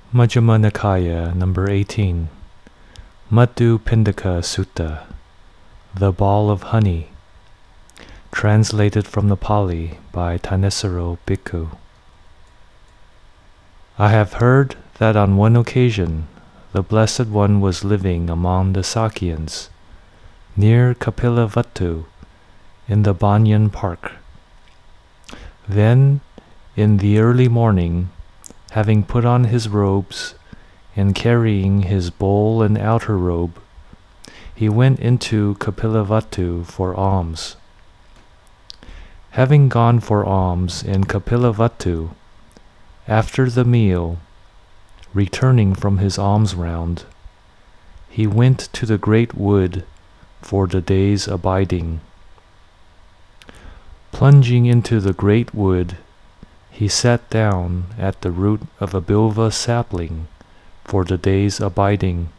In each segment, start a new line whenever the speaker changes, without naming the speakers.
Majjhima Nikaya, number 18. Madhu Pindaka Sutta, The Ball of Honey, translated from the Pali by Thanissaro Bhikkhu. I have heard that on one occasion the Blessed One was living among the Sakyans, near Kapilavatthu, in the Banyan Park. Then, in the early morning, having put on his robes and carrying his bowl and outer robe, he went into Kapilavatthu for alms. Having gone for alms in Kapilavatthu, after the meal, returning from his alms round, he went to the great wood for the day's abiding. Plunging into the great wood, he sat down at the root of a bilva sapling for the day's abiding.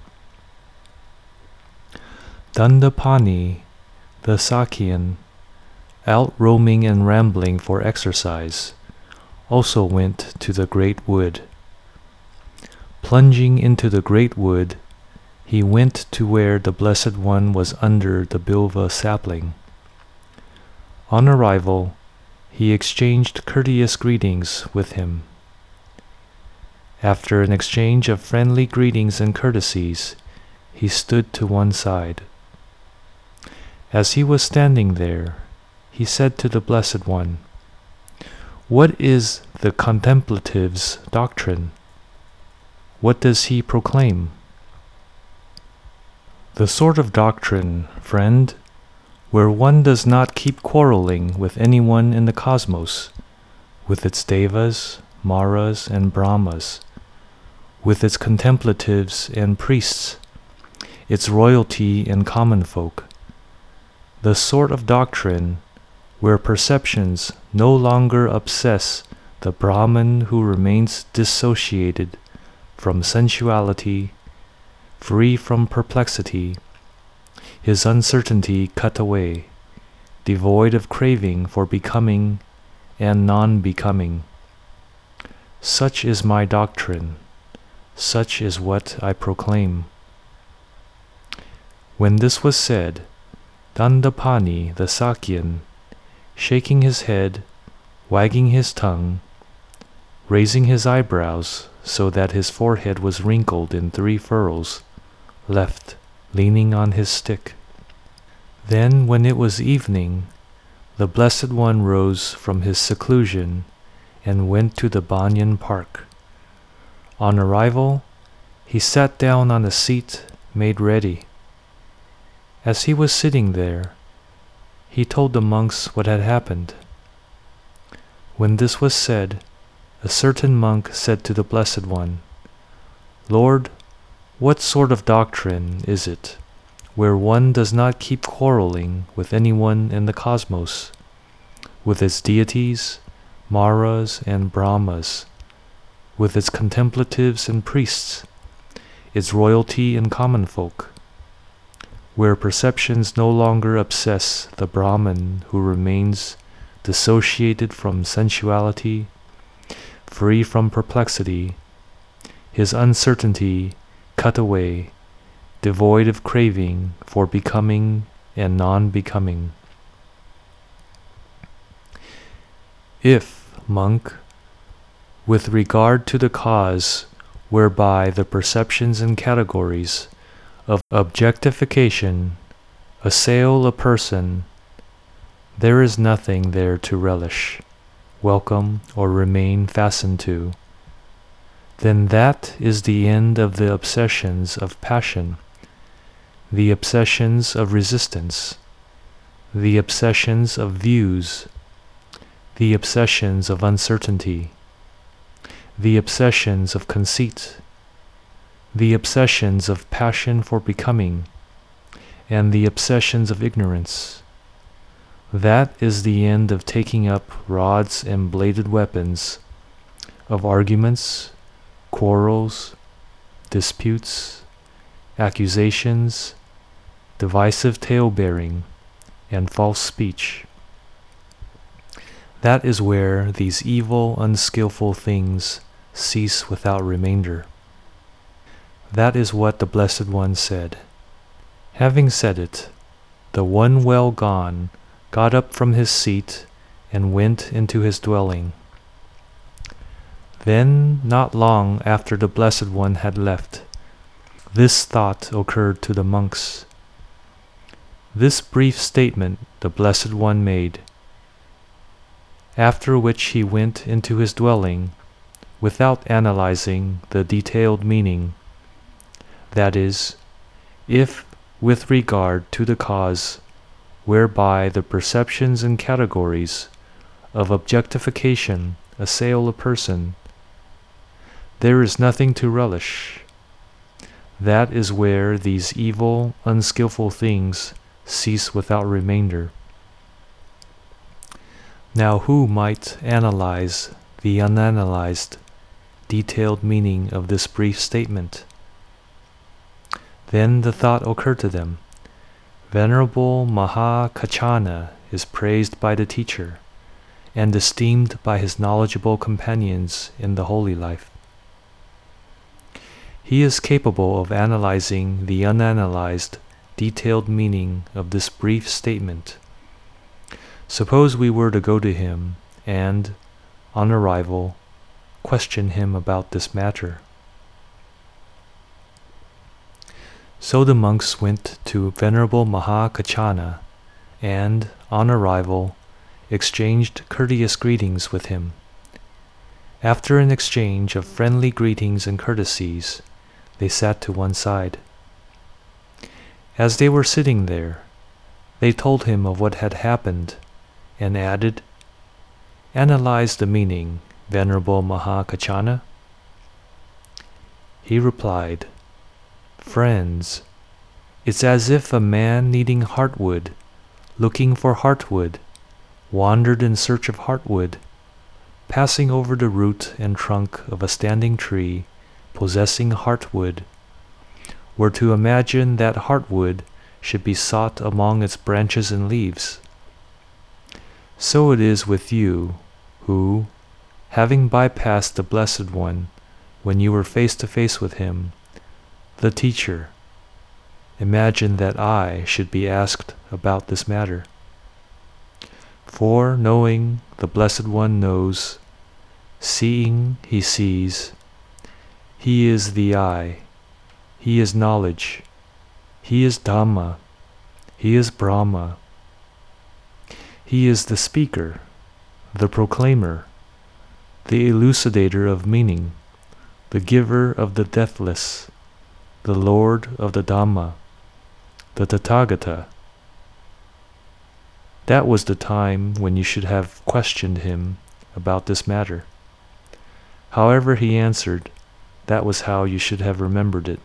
Dandapani, the Sakyan, out roaming and rambling for exercise, also went to the great wood. Plunging into the great wood, he went to where the Blessed One was under the bilva sapling. On arrival, he exchanged courteous greetings with him. After an exchange of friendly greetings and courtesies, he stood to one side. As he was standing there, he said to the Blessed One, "What is the contemplative's doctrine? What does he proclaim?" "The sort of doctrine, friend, where one does not keep quarreling with anyone in the cosmos, with its devas, maras, and brahmas, with its contemplatives and priests, its royalty and common folk. The sort of doctrine where perceptions no longer obsess the Brahman who remains dissociated from sensuality, free from perplexity, his uncertainty cut away, devoid of craving for becoming and non-becoming. Such is my doctrine. Such is what I proclaim." When this was said, Dandapani the Sakyan, shaking his head, wagging his tongue, raising his eyebrows so that his forehead was wrinkled in 3 furrows, left, leaning on his stick. Then, when it was evening, the Blessed One rose from his seclusion and went to the Banyan Park. On arrival, he sat down on a seat made ready. As he was sitting there, he told the monks what had happened. When this was said, a certain monk said to the Blessed One, "Lord, what sort of doctrine is it where one does not keep quarreling with anyone in the cosmos, with its deities, maras, and brahmas, with its contemplatives and priests, its royalty and common folk, where perceptions no longer obsess the Brahman who remains dissociated from sensuality, free from perplexity, his uncertainty cut away, devoid of craving for becoming and non-becoming." If, monk, with regard to the cause whereby the perceptions and categories of objectification assail a person, there is nothing there to relish, welcome, or remain fastened to, then that is the end of the obsessions of passion, the obsessions of resistance, the obsessions of views, the obsessions of uncertainty, the obsessions of conceit, the obsessions of passion for becoming, and the obsessions of ignorance. That is the end of taking up rods and bladed weapons, of arguments, quarrels, disputes, accusations, divisive tale-bearing, and false speech. That is where these evil, unskillful things cease without remainder. That is what the Blessed One said. Having said it, the one well gone got up from his seat and went into his dwelling. Then, not long after the Blessed One had left, this thought occurred to the monks. This brief statement the Blessed One made, after which he went into his dwelling without analyzing the detailed meaning. That is, if, with regard to the cause whereby the perceptions and categories of objectification assail a person, there is nothing to relish. That is where these evil, unskillful things cease without remainder. Now who might analyze the unanalyzed, detailed meaning of this brief statement? Then the thought occurred to them, Venerable Mahakachana is praised by the teacher and esteemed by his knowledgeable companions in the holy life. He is capable of analyzing the unanalyzed, detailed meaning of this brief statement. Suppose we were to go to him and, on arrival, question him about this matter. So the monks went to Venerable Mahakachana and, on arrival, exchanged courteous greetings with him. After an exchange of friendly greetings and courtesies, they sat to one side. As they were sitting there, they told him of what had happened and added, Analyze the meaning, Venerable Mahakachana. He replied, Friends, it's as if a man needing heartwood, looking for heartwood, wandered in search of heartwood, passing over the root and trunk of a standing tree possessing heartwood, were to imagine that heartwood should be sought among its branches and leaves. So it is with you, who, having bypassed the Blessed One when you were face to face with him, the teacher, imagine that I should be asked about this matter. For knowing the Blessed One knows, seeing he sees, he is the I, he is knowledge, he is Dhamma, he is Brahma, he is the speaker, the proclaimer, the elucidator of meaning, the giver of the deathless, the Lord of the Dhamma, the Tathagata. That was the time when you should have questioned him about this matter. However he answered, that was how you should have remembered it.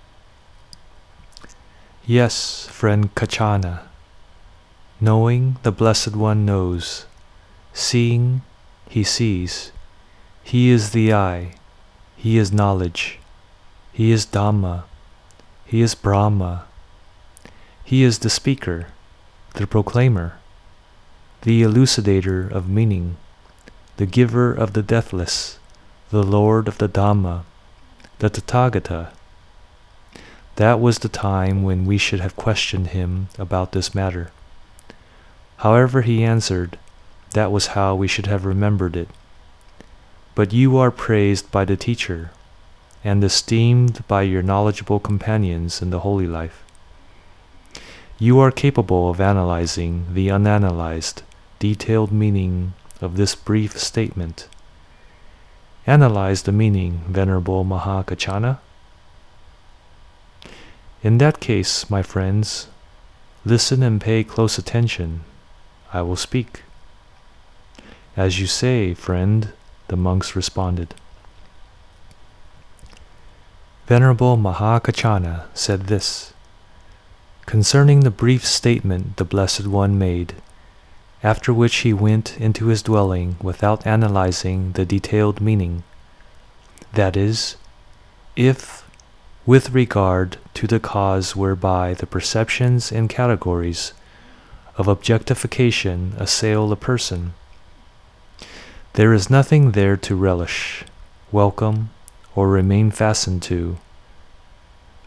Yes, friend Kachana, knowing the Blessed One knows, seeing he sees, he is the I, he is knowledge, he is Dhamma, he is Brahma, he is the speaker, the proclaimer, the elucidator of meaning, the giver of the deathless, the Lord of the Dhamma, the Tathagata. That was the time when we should have questioned him about this matter. However he answered, that was how we should have remembered it. But you are praised by the teacher, and esteemed by your knowledgeable companions in the holy life. You are capable of analyzing the unanalyzed, detailed meaning of this brief statement. Analyze the meaning, Venerable Mahakachana. In that case, my friends, listen and pay close attention. I will speak. As you say, friend, the monks responded. Venerable Mahakachana said this, concerning the brief statement the Blessed One made, after which he went into his dwelling without analyzing the detailed meaning. That is, if, with regard to the cause whereby the perceptions and categories of objectification assail a person, there is nothing there to relish, welcome, or remain fastened to.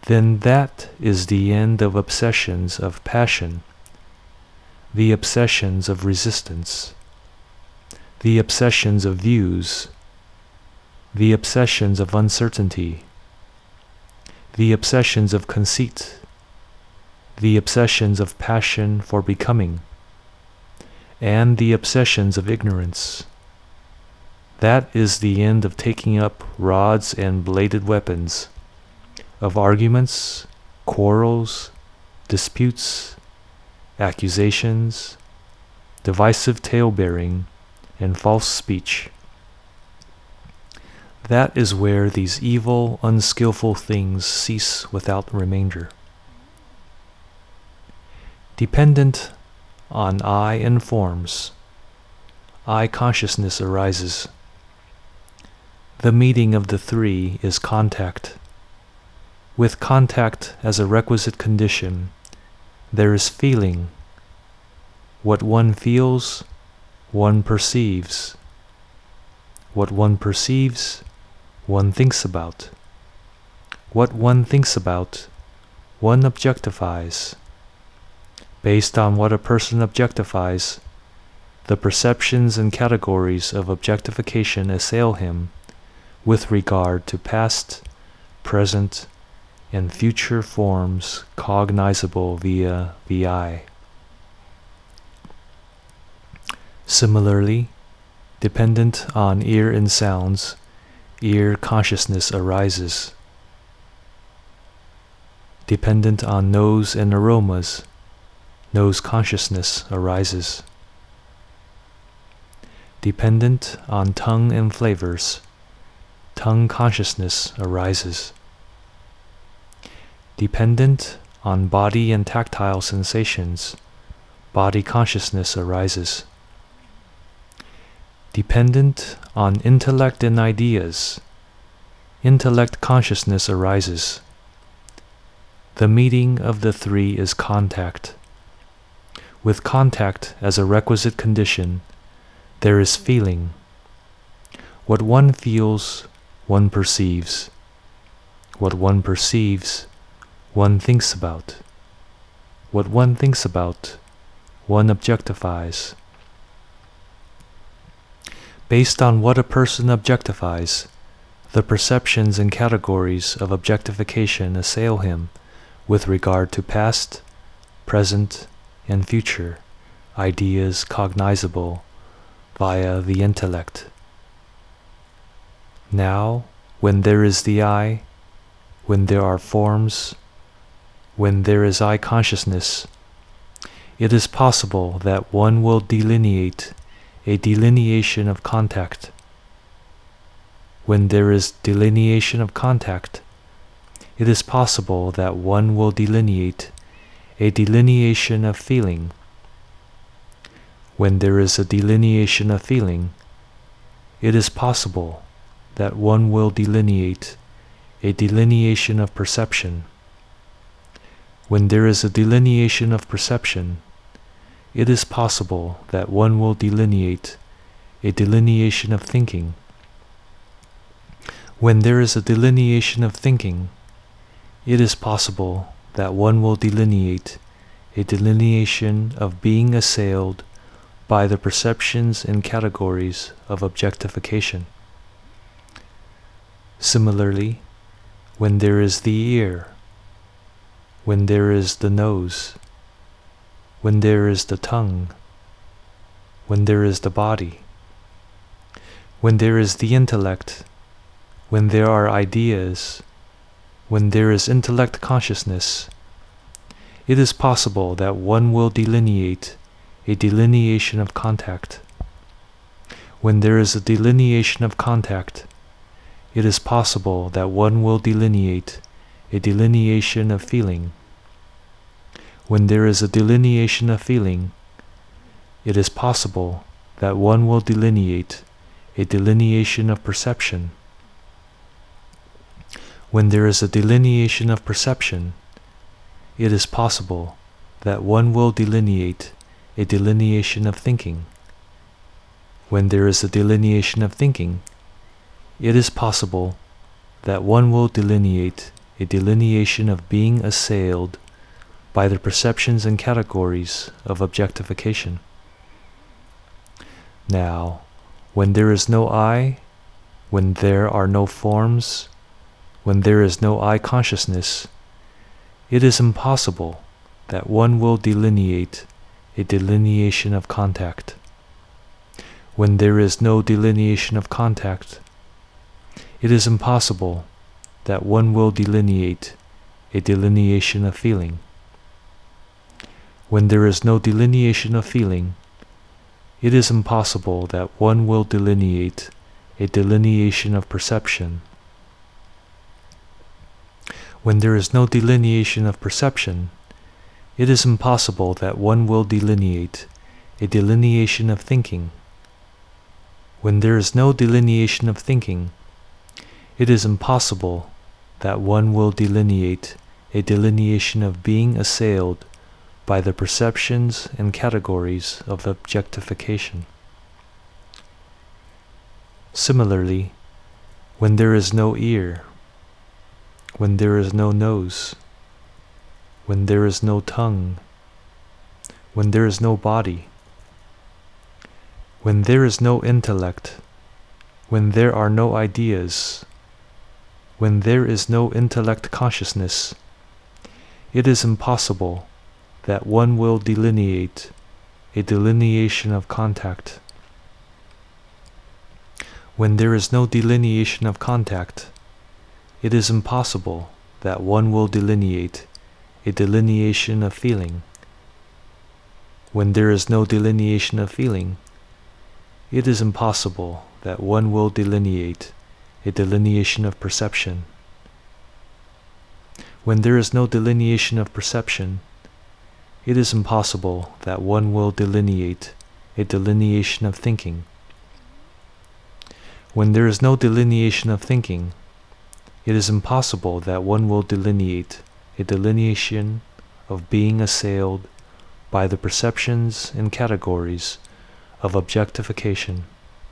then that is the end of obsessions of passion, the obsessions of resistance, the obsessions of views, the obsessions of uncertainty, the obsessions of conceit, the obsessions of passion for becoming, and the obsessions of ignorance. That is the end of taking up rods and bladed weapons, of arguments, quarrels, disputes, accusations, divisive tale-bearing, and false speech. That is where these evil, unskillful things cease without remainder. Dependent on I and forms, I consciousness arises. The meeting of the three is contact. With contact as a requisite condition, there is feeling. What one feels, one perceives. What one perceives, one thinks about. What one thinks about, one objectifies. Based on what a person objectifies, the perceptions and categories of objectification assail him with regard to past, present, and future forms cognizable via the I. Similarly, dependent on ear and sounds, ear consciousness arises. Dependent on nose and aromas, nose consciousness arises. Dependent on tongue and flavors, tongue consciousness arises. Dependent on body and tactile sensations, body consciousness arises. Dependent on intellect and ideas, intellect consciousness arises. The meeting of the three is contact. With contact as a requisite condition, there is feeling. What one feels, one perceives. What one perceives, one thinks about. What one thinks about, one objectifies. Based on what a person objectifies, the perceptions and categories of objectification assail him with regard to past, present, and future ideas cognizable via the intellect. Now, when there is the I, when there are forms, when there is I consciousness, it is possible that one will delineate a delineation of contact. When there is delineation of contact, it is possible that one will delineate a delineation of feeling. When there is a delineation of feeling, it is possible that one will delineate a delineation of perception. When there is a delineation of perception, it is possible that one will delineate a delineation of thinking. When there is a delineation of thinking, it is possible that one will delineate a delineation of being assailed by the perceptions and categories of objectification. Similarly, when there is the ear, when there is the nose, when there is the tongue, when there is the body, when there is the intellect, when there are ideas, when there is intellect consciousness, it is possible that one will delineate a delineation of contact. When there is a delineation of contact, it is possible that one will delineate a delineation of feeling. When there is a delineation of feeling, it is possible that one will delineate a delineation of perception. When there is a delineation of perception, it is possible that one will delineate a delineation of thinking. When there is a delineation of thinking, it is possible that one will delineate a delineation of being assailed by the perceptions and categories of objectification. Now, when there is no I, when there are no forms, when there is no I consciousness, it is impossible that one will delineate a delineation of contact. When there is no delineation of contact, it is impossible that one will delineate a delineation of feeling. When there is no delineation of feeling, it is impossible that one will delineate a delineation of perception. When there is no delineation of perception, it is impossible that one will delineate a delineation of thinking. When there is no delineation of thinking, it is impossible that one will delineate a delineation of being assailed by the perceptions and categories of objectification. Similarly, when there is no ear, when there is no nose, when there is no tongue, when there is no body, when there is no intellect, when there are no ideas, when there is no intellect consciousness, it is impossible that one will delineate a delineation of contact. When there is no delineation of contact, it is impossible that one will delineate a delineation of feeling. When there is no delineation of feeling, it is impossible that one will delineate a delineation of perception. When there is no delineation of perception, it is impossible that one will delineate a delineation of thinking. When there is no delineation of thinking, it is impossible that one will delineate a delineation of being assailed by the perceptions and categories of objectification.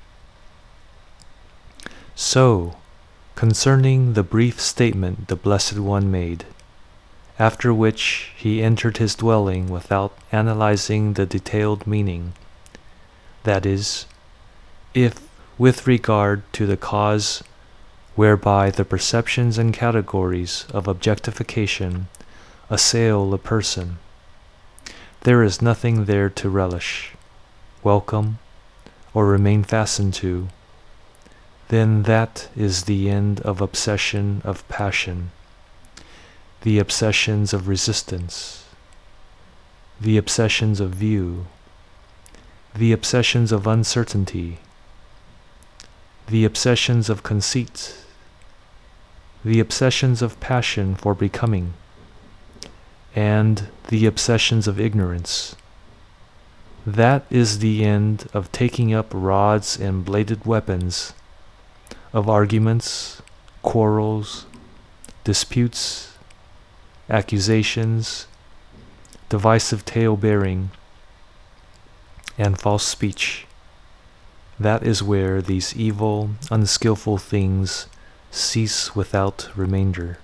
So, concerning the brief statement the Blessed One made, after which he entered his dwelling without analyzing the detailed meaning, that is, if with regard to the cause whereby the perceptions and categories of objectification assail a person, there is nothing there to relish, welcome, or remain fastened to, then that is the end of obsession of passion, the obsessions of resistance, the obsessions of view, the obsessions of uncertainty, the obsessions of conceit, the obsessions of passion for becoming, and the obsessions of ignorance. That is the end of taking up rods and bladed weapons, of arguments, quarrels, disputes, accusations, divisive tale-bearing, and false speech. That is where these evil, unskillful things cease without remainder.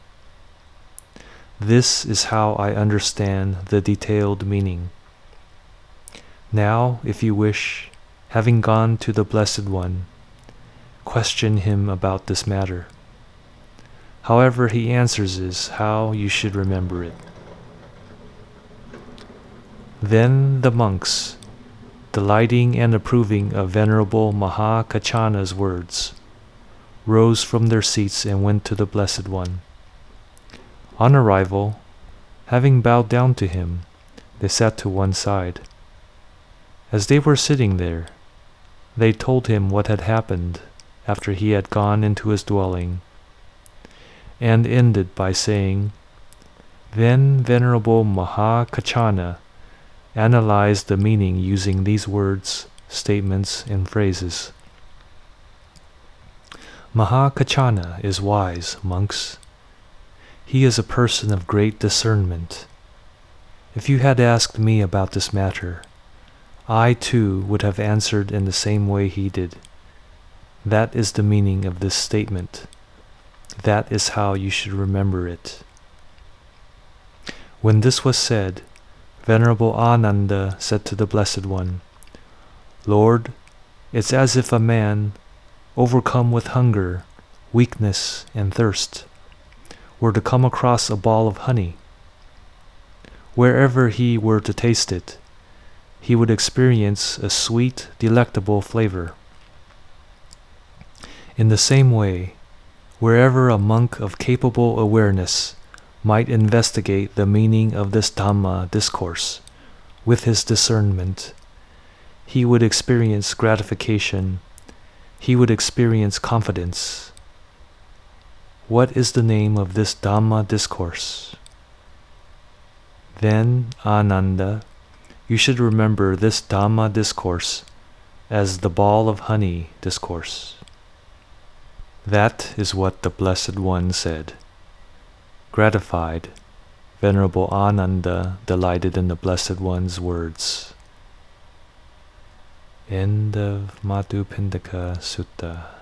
This is how I understand the detailed meaning. Now, if you wish, having gone to the Blessed One, question him about this matter. However he answers is how you should remember it. Then the monks, delighting and approving of Venerable Mahakachana's words, rose from their seats and went to the Blessed One. On arrival, having bowed down to him, they sat to one side. As they were sitting there, they told him what had happened after he had gone into his dwelling, and ended by saying, Then Venerable Mahakachana analyzed the meaning using these words, statements, and phrases. Mahakachana is wise, monks. He is a person of great discernment. If you had asked me about this matter, I too would have answered in the same way he did. That is the meaning of this statement. That is how you should remember it. When this was said, Venerable Ananda said to the Blessed One, Lord, it's as if a man, overcome with hunger, weakness, and thirst, were to come across a ball of honey. Wherever he were to taste it, he would experience a sweet, delectable flavor. In the same way, wherever a monk of capable awareness might investigate the meaning of this Dhamma discourse with his discernment, he would experience gratification, he would experience confidence. What is the name of this Dhamma discourse? Then, Ananda, you should remember this Dhamma discourse as the ball of honey discourse. That is what the Blessed One said. Gratified, Venerable Ananda delighted in the Blessed One's words. End of Madhupindaka Sutta.